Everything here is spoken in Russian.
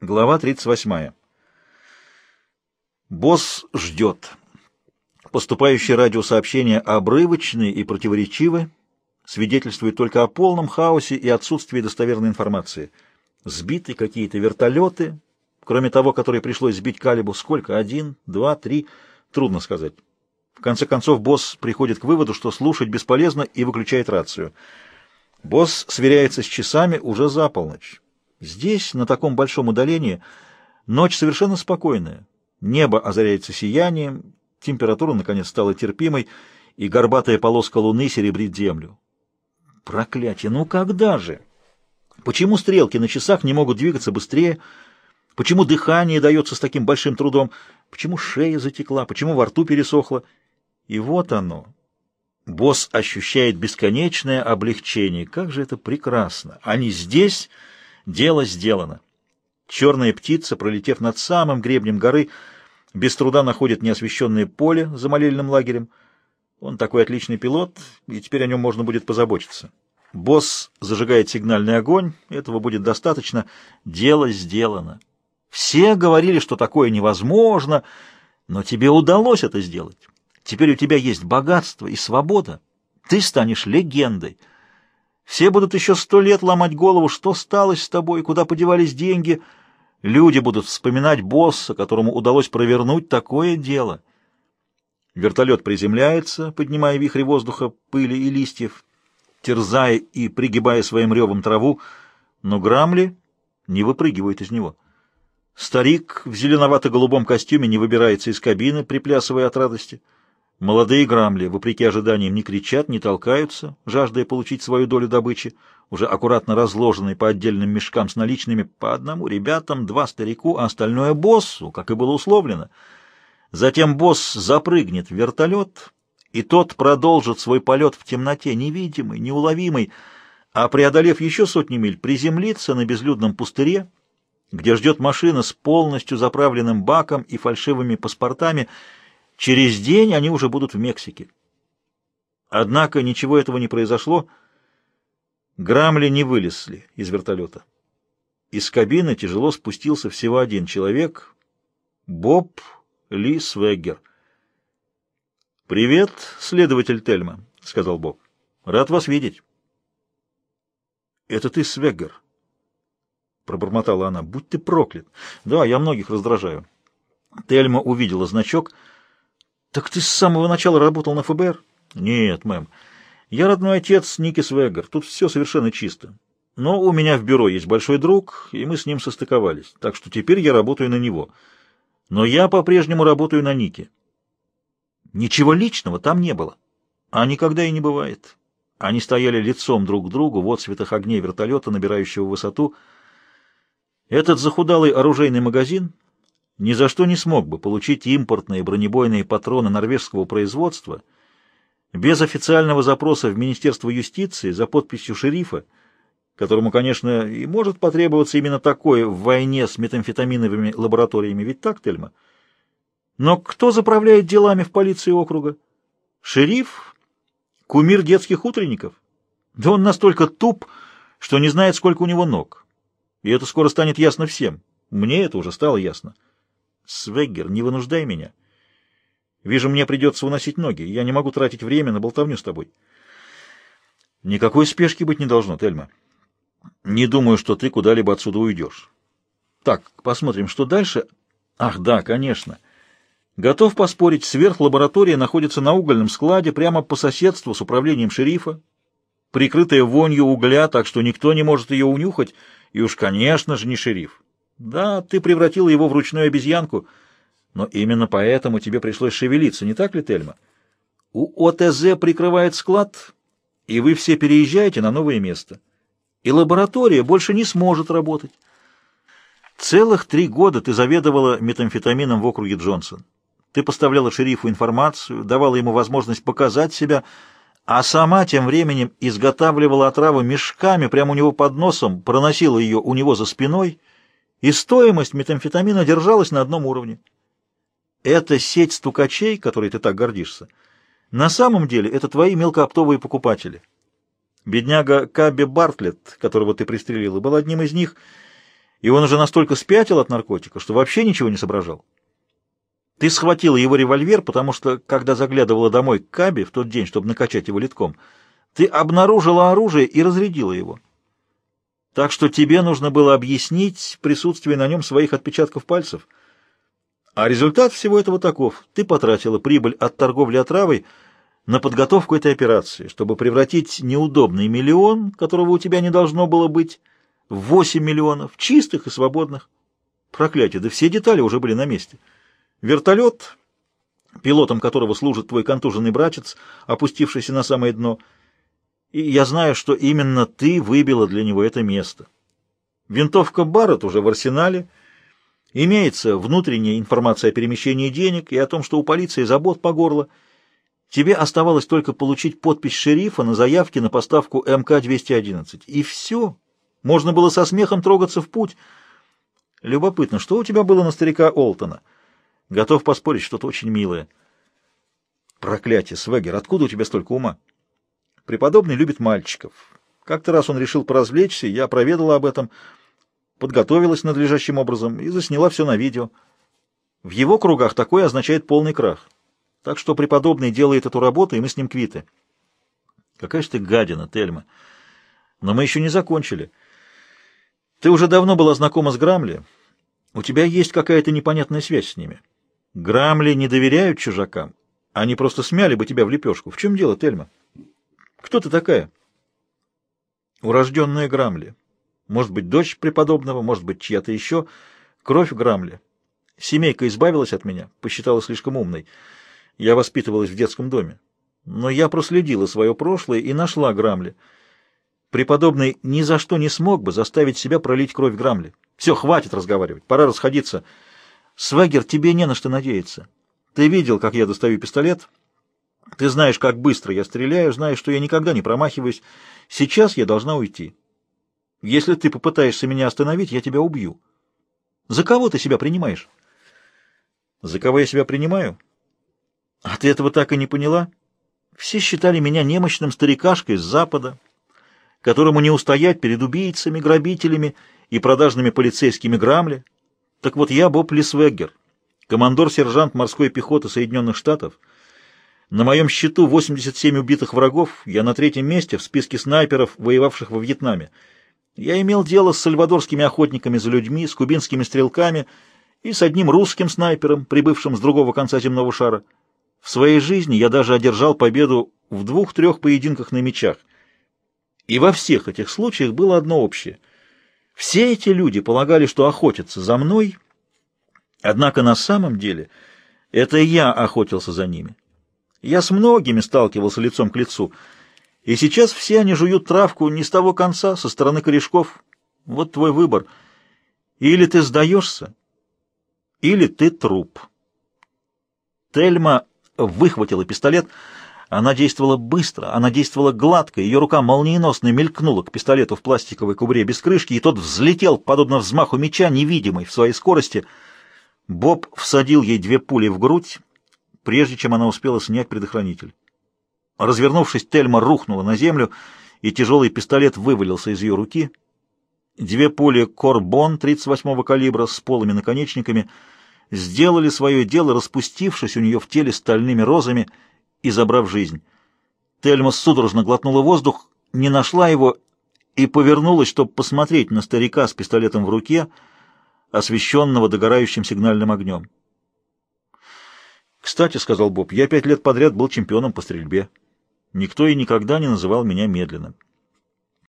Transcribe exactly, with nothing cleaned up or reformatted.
Глава тридцать восьмая. Босс ждет. Поступающие радиосообщения обрывочны и противоречивы, свидетельствуют только о полном хаосе и отсутствии достоверной информации. Сбиты какие-то вертолеты, кроме того, который пришлось сбить Калибу. Сколько? Один, два, три? Трудно сказать. В конце концов, босс приходит к выводу, что слушать бесполезно, и выключает рацию. Босс сверяется с часами уже за полночь. Здесь, на таком большом удалении, ночь совершенно спокойная. Небо озаряется сиянием, температура, наконец, стала терпимой, и горбатая полоска луны серебрит землю. Проклятие! Ну когда же? Почему стрелки на часах не могут двигаться быстрее? Почему дыхание дается с таким большим трудом? Почему шея затекла? Почему во рту пересохло? И вот оно. Босс ощущает бесконечное облегчение. Как же это прекрасно! Они здесь... Дело сделано. Черная птица, пролетев над самым гребнем горы, без труда находит неосвещенное поле за молельным лагерем. Он такой отличный пилот, и теперь о нем можно будет позаботиться. Босс зажигает сигнальный огонь, этого будет достаточно. Дело сделано. Все говорили, что такое невозможно, но тебе удалось это сделать. Теперь у тебя есть богатство и свобода. Ты станешь легендой. Все будут еще сто лет ломать голову, что стало с тобой, куда подевались деньги. Люди будут вспоминать босса, которому удалось провернуть такое дело. Вертолет приземляется, поднимая вихри воздуха, пыли и листьев, терзая и пригибая своим ревом траву, но Грамли не выпрыгивает из него. Старик в зеленовато-голубом костюме не выбирается из кабины, приплясывая от радости. Молодые Грамли, вопреки ожиданиям, не кричат, не толкаются, жаждая получить свою долю добычи, уже аккуратно разложенной по отдельным мешкам с наличными, по одному ребятам, два старику, а остальное боссу, как и было условлено. Затем босс запрыгнет в вертолет, и тот продолжит свой полет в темноте, невидимый, неуловимый, а, преодолев еще сотни миль, приземлится на безлюдном пустыре, где ждет машина с полностью заправленным баком и фальшивыми паспортами. Через день они уже будут в Мексике. Однако ничего этого не произошло. Грамли не вылезли из вертолета. Из кабины тяжело спустился всего один человек — Боб Ли Свеггер. «Привет, следователь Тельма», — сказал Боб. «Рад вас видеть». «Это ты, Свеггер?» — пробормотала она. «Будь ты проклят! Да, я многих раздражаю». Тельма увидела значок. «Так ты с самого начала работал на эф бэ эр?» «Нет, мэм. Я родной отец Ники Свеггер. Тут все совершенно чисто. Но у меня в бюро есть большой друг, и мы с ним состыковались. Так что теперь я работаю на него. Но я по-прежнему работаю на Ники». Ничего личного там не было. А никогда и не бывает. Они стояли лицом друг к другу в отсветах огней вертолета, набирающего высоту. Этот захудалый оружейный магазин ни за что не смог бы получить импортные бронебойные патроны норвежского производства без официального запроса в Министерство юстиции за подписью шерифа, которому, конечно, и может потребоваться именно такое в войне с метамфетаминовыми лабораториями. Ведь так, Тельма? Но кто заправляет делами в полиции округа? Шериф? Кумир детских утренников? Да он настолько туп, что не знает, сколько у него ног. И это скоро станет ясно всем. Мне это уже стало ясно. Свеггер, не вынуждай меня. Вижу, мне придется уносить ноги. Я не могу тратить время на болтовню с тобой. Никакой спешки быть не должно, Тельма. Не думаю, что ты куда-либо отсюда уйдешь. Так, посмотрим, что дальше. Ах, да, конечно. Готов поспорить, сверхлаборатория находится на угольном складе прямо по соседству с управлением шерифа, прикрытая вонью угля, так что никто не может ее унюхать, и уж, конечно же, не шериф. Да, ты превратила его в ручную обезьянку, но именно поэтому тебе пришлось шевелиться, не так ли, Тельма? У о тэ зэ прикрывает склад, и вы все переезжаете на новое место. И лаборатория больше не сможет работать. Целых три года ты заведовала метамфетамином в округе Джонсон. Ты поставляла шерифу информацию, давала ему возможность показать себя, а сама тем временем изготавливала отраву мешками прямо у него под носом, проносила ее у него за спиной, и стоимость метамфетамина держалась на одном уровне. Эта сеть стукачей, которой ты так гордишься, на самом деле это твои мелкооптовые покупатели. Бедняга Кабби Бартлетт, которого ты пристрелила, был одним из них, и он уже настолько спятил от наркотика, что вообще ничего не соображал. Ты схватила его револьвер, потому что, когда заглядывала домой к Кабе в тот день, чтобы накачать его литком, ты обнаружила оружие и разрядила его. Так что тебе нужно было объяснить присутствие на нем своих отпечатков пальцев. А результат всего этого таков. Ты потратила прибыль от торговли отравой на подготовку этой операции, чтобы превратить неудобный миллион, которого у тебя не должно было быть, в восемь миллионов, чистых и свободных. Проклятие, да все детали уже были на месте. Вертолет, пилотом которого служит твой контуженный братец, опустившийся на самое дно, и я знаю, что именно ты выбила для него это место. Винтовка Барретт уже в арсенале, имеется внутренняя информация о перемещении денег и о том, что у полиции забот по горло. Тебе оставалось только получить подпись шерифа на заявке на поставку эм ка двести одиннадцать. И все. Можно было со смехом трогаться в путь. Любопытно, что у тебя было на старика Олтона? Готов поспорить, что-то очень милое. Проклятие, Свегер, откуда у тебя столько ума? Преподобный любит мальчиков. Как-то раз он решил поразвлечься, я проведала об этом, подготовилась надлежащим образом и засняла все на видео. В его кругах такое означает полный крах. Так что преподобный делает эту работу, и мы с ним квиты. Какая же ты гадина, Тельма. Но мы еще не закончили. Ты уже давно была знакома с Грамли. У тебя есть какая-то непонятная связь с ними. Грамли не доверяют чужакам. Они просто смяли бы тебя в лепешку. В чем дело, Тельма? Кто ты такая? Урожденная Грамли. Может быть, дочь преподобного, может быть, чья-то еще. Кровь Грамли. Семейка избавилась от меня, посчитала слишком умной. Я воспитывалась в детском доме. Но я проследила свое прошлое и нашла Грамли. Преподобный ни за что не смог бы заставить себя пролить кровь Грамли. Все, хватит разговаривать, пора расходиться. Свегер, тебе не на что надеяться. Ты видел, как я достаю пистолет. Ты знаешь, как быстро я стреляю, знаешь, что я никогда не промахиваюсь. Сейчас я должна уйти. Если ты попытаешься меня остановить, я тебя убью. За кого ты себя принимаешь? За кого я себя принимаю? А ты этого так и не поняла? Все считали меня немощным старикашкой с Запада, которому не устоять перед убийцами, грабителями и продажными полицейскими Грамли. Так вот я Боб Ли Свегер, командор-сержант морской пехоты Соединенных Штатов. На моем счету восемьдесят семь убитых врагов, я на третьем месте в списке снайперов, воевавших во Вьетнаме. Я имел дело с сальвадорскими охотниками за людьми, с кубинскими стрелками и с одним русским снайпером, прибывшим с другого конца земного шара. В своей жизни я даже одержал победу в двух-трех поединках на мечах. И во всех этих случаях было одно общее. Все эти люди полагали, что охотятся за мной, однако на самом деле это я охотился за ними. Я с многими сталкивался лицом к лицу, и сейчас все они жуют травку не с того конца, со стороны корешков. Вот твой выбор. Или ты сдаешься, или ты труп. Тельма выхватила пистолет. Она действовала быстро, она действовала гладко, ее рука молниеносно мелькнула к пистолету в пластиковой кобуре без крышки, и тот взлетел, подобно взмаху меча, невидимый в своей скорости. Боб всадил ей две пули в грудь, прежде чем она успела снять предохранитель. Развернувшись, Тельма рухнула на землю, и тяжелый пистолет вывалился из ее руки. Две пули Корбон тридцать восьмого калибра с полыми наконечниками сделали свое дело, распустившись у нее в теле стальными розами и забрав жизнь. Тельма судорожно глотнула воздух, не нашла его и повернулась, чтобы посмотреть на старика с пистолетом в руке, освещенного догорающим сигнальным огнем. «Кстати, — сказал Боб, — я пять лет подряд был чемпионом по стрельбе. Никто и никогда не называл меня медленным.